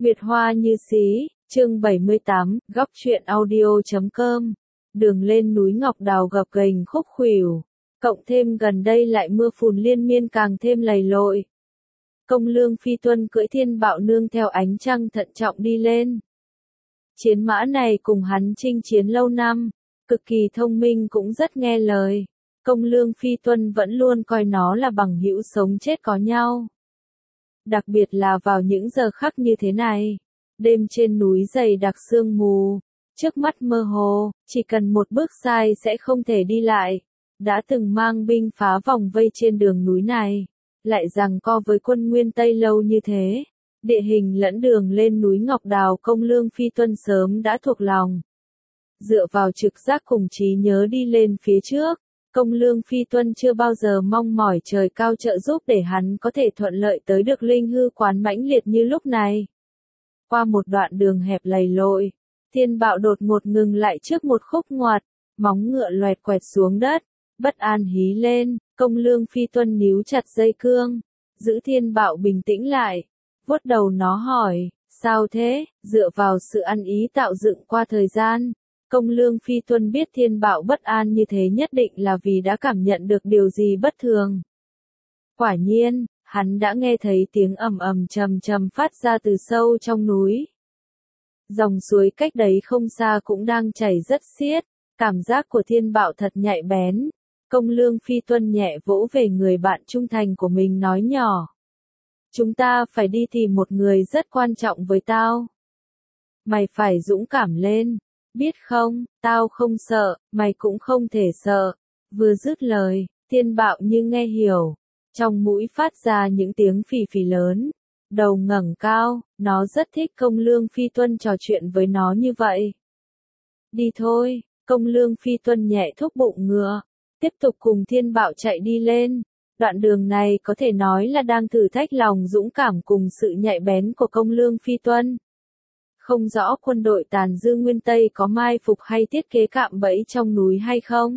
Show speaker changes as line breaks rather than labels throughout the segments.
Nguyệt Hoa như xí, chương 78, góc truyện audio.com. Đường lên núi Ngọc Đào gập ghềnh khúc khuỷu, cộng thêm gần đây lại mưa phùn liên miên càng thêm lầy lội. Công Lương Phi Tuân cưỡi Thiên Bạo nương theo ánh trăng thận trọng đi lên. Chiến mã này cùng hắn chinh chiến lâu năm, cực kỳ thông minh cũng rất nghe lời. Công Lương Phi Tuân vẫn luôn coi nó là bằng hữu sống chết có nhau. Đặc biệt là vào những giờ khắc như thế này, đêm trên núi dày đặc sương mù, trước mắt mơ hồ, chỉ cần một bước sai sẽ không thể đi lại. Đã từng mang binh phá vòng vây trên đường núi này, lại giằng co với quân Nguyên Tây lâu như thế. Địa hình lẫn đường lên núi Ngọc Đào Công Lương Phi Tuân sớm đã thuộc lòng. Dựa vào trực giác cùng trí nhớ đi lên phía trước, Công Lương Phi Tuân chưa bao giờ mong mỏi trời cao trợ giúp để hắn có thể thuận lợi tới được Linh Hư Quán mãnh liệt như lúc này. Qua một đoạn đường hẹp lầy lội, Thiên Bạo đột ngột ngừng lại trước một khúc ngoặt, móng ngựa loẹt quẹt xuống đất, bất an hí lên. Công Lương Phi Tuân níu chặt dây cương, giữ Thiên Bạo bình tĩnh lại, vuốt đầu nó hỏi, sao thế? Dựa vào sự ăn ý tạo dựng qua thời gian, Công Lương Phi Tuân biết Thiên Bạo bất an như thế nhất định là vì đã cảm nhận được điều gì bất thường. Quả nhiên, hắn đã nghe thấy tiếng ầm ầm trầm trầm phát ra từ sâu trong núi. Dòng suối cách đấy không xa cũng đang chảy rất xiết, cảm giác của Thiên Bạo thật nhạy bén. Công Lương Phi Tuân nhẹ vỗ về người bạn trung thành của mình nói nhỏ. Chúng ta phải đi tìm một người rất quan trọng với tao. Mày phải dũng cảm lên, biết không, tao không sợ, mày cũng không thể sợ. Vừa dứt lời, Thiên Bạo như nghe hiểu, trong mũi phát ra những tiếng phì phì lớn, đầu ngẩng cao, nó rất thích Công Lương Phi Tuân trò chuyện với nó như vậy. Đi thôi, Công Lương Phi Tuân nhẹ thúc bụng ngựa, tiếp tục cùng Thiên Bạo chạy đi lên. Đoạn đường này có thể nói là đang thử thách lòng dũng cảm cùng sự nhạy bén của Công Lương Phi Tuân. Không rõ quân đội tàn dư Nguyên Tây có mai phục hay thiết kế cạm bẫy trong núi hay không.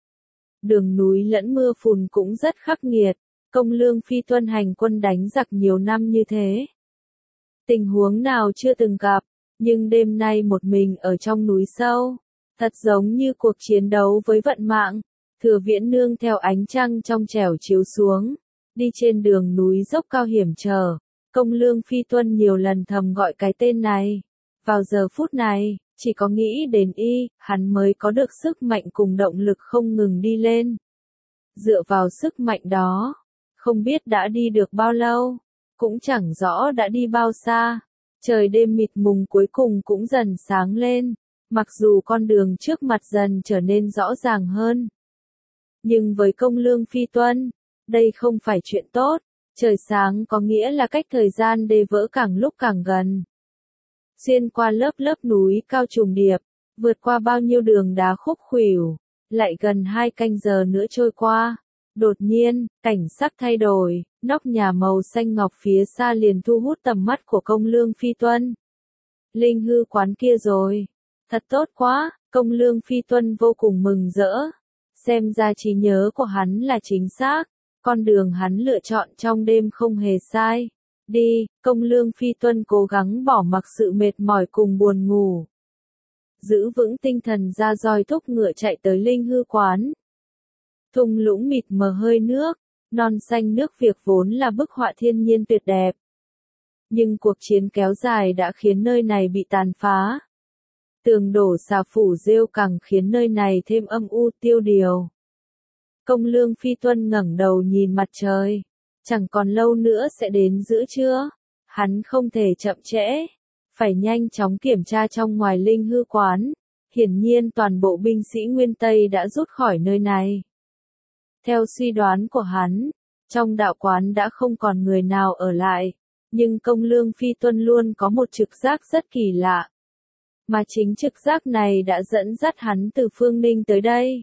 Đường núi lẫn mưa phùn cũng rất khắc nghiệt, Công Lương Phi Tuân hành quân đánh giặc nhiều năm như thế. Tình huống nào chưa từng gặp, nhưng đêm nay một mình ở trong núi sâu, thật giống như cuộc chiến đấu với vận mạng. Thừa Viễn nương theo ánh trăng trong trẻo chiếu xuống, đi trên đường núi dốc cao hiểm trở. Công Lương Phi Tuân nhiều lần thầm gọi cái tên này. Vào giờ phút này, chỉ có nghĩ đến y, hắn mới có được sức mạnh cùng động lực không ngừng đi lên. Dựa vào sức mạnh đó, không biết đã đi được bao lâu, cũng chẳng rõ đã đi bao xa. Trời đêm mịt mùng cuối cùng cũng dần sáng lên, mặc dù con đường trước mặt dần trở nên rõ ràng hơn. Nhưng với Công Lương Phi Tuân, đây không phải chuyện tốt. Trời sáng có nghĩa là cách thời gian đê vỡ càng lúc càng gần. Xuyên qua lớp lớp núi cao trùng điệp, vượt qua bao nhiêu đường đá khúc khuỷu, lại gần 2 canh giờ nữa trôi qua. Đột nhiên, cảnh sắc thay đổi, nóc nhà màu xanh ngọc phía xa liền thu hút tầm mắt của Công Lương Phi Tuân. Linh Hư Quán kia rồi. Thật tốt quá, Công Lương Phi Tuân vô cùng mừng rỡ. Xem ra trí nhớ của hắn là chính xác, con đường hắn lựa chọn trong đêm không hề sai. Đi, Công Lương Phi Tuân cố gắng bỏ mặc sự mệt mỏi cùng buồn ngủ. Giữ vững tinh thần ra roi thúc ngựa chạy tới Linh Hư Quán. Thung lũng mịt mờ hơi nước, non xanh nước Việt vốn là bức họa thiên nhiên tuyệt đẹp. Nhưng cuộc chiến kéo dài đã khiến nơi này bị tàn phá. Tường đổ xà phủ rêu càng khiến nơi này thêm âm u tiêu điều. Công Lương Phi Tuân ngẩng đầu nhìn mặt trời. Chẳng còn lâu nữa sẽ đến giữa trưa. Hắn không thể chậm trễ. Phải nhanh chóng kiểm tra trong ngoài Linh Hư Quán. Hiển nhiên toàn bộ binh sĩ Nguyên Tây đã rút khỏi nơi này. Theo suy đoán của hắn, trong đạo quán đã không còn người nào ở lại. Nhưng Công Lương Phi Tuân luôn có một trực giác rất kỳ lạ. Mà chính trực giác này đã dẫn dắt hắn từ Phương Ninh tới đây.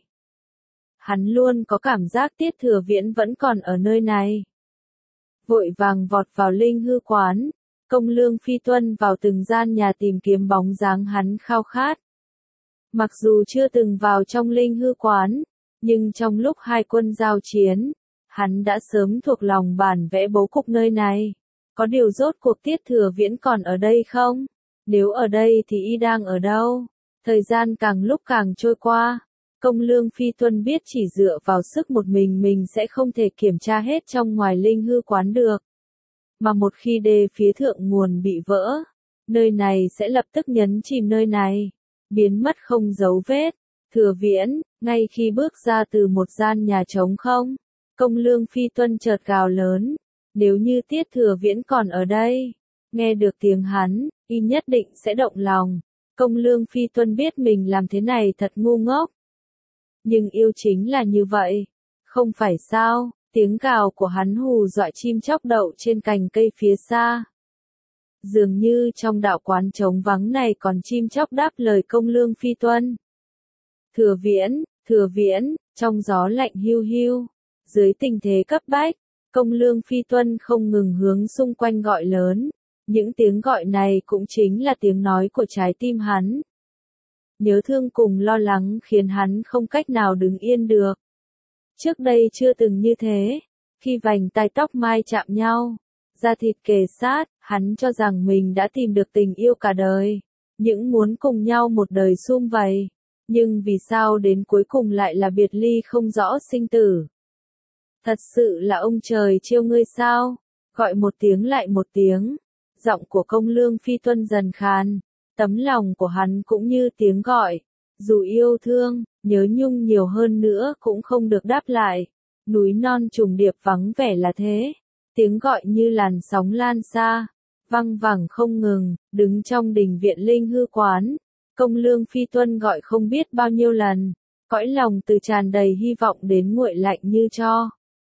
Hắn luôn có cảm giác Tiết Thừa Viễn vẫn còn ở nơi này. Vội vàng vọt vào Linh Hư Quán, Công Lương Phi Tuân vào từng gian nhà tìm kiếm bóng dáng hắn khao khát. Mặc dù chưa từng vào trong Linh Hư Quán, nhưng trong lúc hai quân giao chiến, hắn đã sớm thuộc lòng bản vẽ bố cục nơi này. Có điều rốt cuộc Tiết Thừa Viễn còn ở đây không? Nếu ở đây thì y đang ở đâu? Thời gian càng lúc càng trôi qua. Công Lương Phi Tuân biết chỉ dựa vào sức một mình sẽ không thể kiểm tra hết trong ngoài linh hư quán được. Mà một khi đê phía thượng nguồn bị vỡ, nơi này sẽ lập tức nhấn chìm nơi này, biến mất không dấu vết. Thừa Viễn, ngay khi bước ra từ một gian nhà trống không, Công Lương Phi Tuân chợt gào lớn, nếu như Tiết Thừa Viễn còn ở đây, nghe được tiếng hắn, y nhất định sẽ động lòng. Công Lương Phi Tuân biết mình làm thế này thật ngu ngốc. Nhưng yêu chính là như vậy, không phải sao? Tiếng gào của hắn hù dọa chim chóc đậu trên cành cây phía xa. Dường như trong đạo quán trống vắng này còn chim chóc đáp lời Công Lương Phi Tuân. Thừa Viễn, trong gió lạnh hiu hiu, dưới tình thế cấp bách, Công Lương Phi Tuân không ngừng hướng xung quanh gọi lớn. Những tiếng gọi này cũng chính là tiếng nói của trái tim hắn. Nhớ thương cùng lo lắng khiến hắn không cách nào đứng yên được. Trước đây chưa từng như thế, khi vành tai tóc mai chạm nhau, da thịt kề sát, hắn cho rằng mình đã tìm được tình yêu cả đời, những muốn cùng nhau một đời sum vầy. Nhưng vì sao đến cuối cùng lại là biệt ly không rõ sinh tử? Thật sự là ông trời trêu ngươi sao? Gọi một tiếng lại một tiếng, giọng của Công Lương Phi Tuân dần khàn, tấm lòng của hắn cũng như tiếng gọi, dù yêu thương, nhớ nhung nhiều hơn nữa cũng không được đáp lại. Núi non trùng điệp vắng vẻ là thế, tiếng gọi như làn sóng lan xa, văng vẳng không ngừng. Đứng trong đình viện linh hư quán, Công Lương Phi Tuân gọi không biết bao nhiêu lần, cõi lòng từ tràn đầy hy vọng đến nguội lạnh như tro.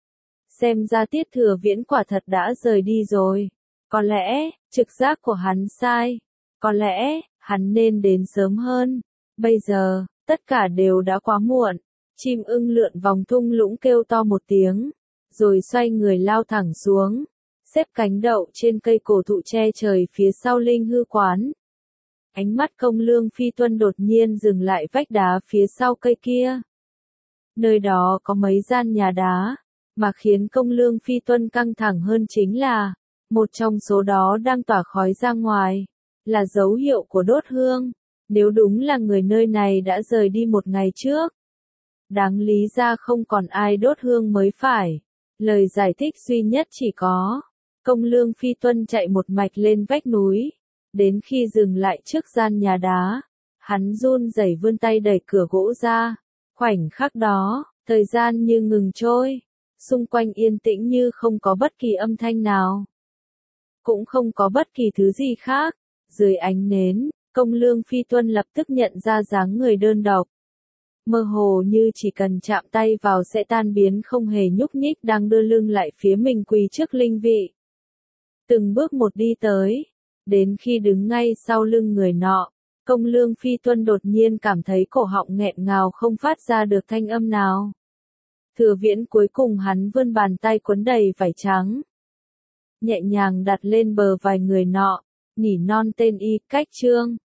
Xem ra Tiết Thừa Viễn quả thật đã rời đi rồi. Có lẽ, trực giác của hắn sai. Có lẽ, hắn nên đến sớm hơn. Bây giờ, tất cả đều đã quá muộn. Chim ưng lượn vòng thung lũng kêu to một tiếng, rồi xoay người lao thẳng xuống, xếp cánh đậu trên cây cổ thụ che trời phía sau linh hư quán. Ánh mắt Công Lương Phi Tuân đột nhiên dừng lại vách đá phía sau cây kia. Nơi đó có mấy gian nhà đá, mà khiến Công Lương Phi Tuân căng thẳng hơn chính là, một trong số đó đang tỏa khói ra ngoài, là dấu hiệu của đốt hương. Nếu đúng là người nơi này đã rời đi một ngày trước, đáng lý ra không còn ai đốt hương mới phải. Lời giải thích duy nhất chỉ có, Công Lương Phi Tuân chạy một mạch lên vách núi, đến khi dừng lại trước gian nhà đá, hắn run rẩy vươn tay đẩy cửa gỗ ra. Khoảnh khắc đó, thời gian như ngừng trôi, xung quanh yên tĩnh như không có bất kỳ âm thanh nào, cũng không có bất kỳ thứ gì khác. Dưới ánh nến, Công Lương Phi Tuân lập tức nhận ra dáng người đơn độc, mơ hồ như chỉ cần chạm tay vào sẽ tan biến, không hề nhúc nhích, đang đưa lưng lại phía mình quỳ trước linh vị. Từng bước một đi tới, đến khi đứng ngay sau lưng người nọ, Công Lương Phi Tuân đột nhiên cảm thấy cổ họng nghẹn ngào không phát ra được thanh âm nào. Thừa Viễn, cuối cùng hắn vươn bàn tay quấn đầy vải trắng, nhẹ nhàng đặt lên bờ vai người nọ, nỉ non tên y, Cách Trương.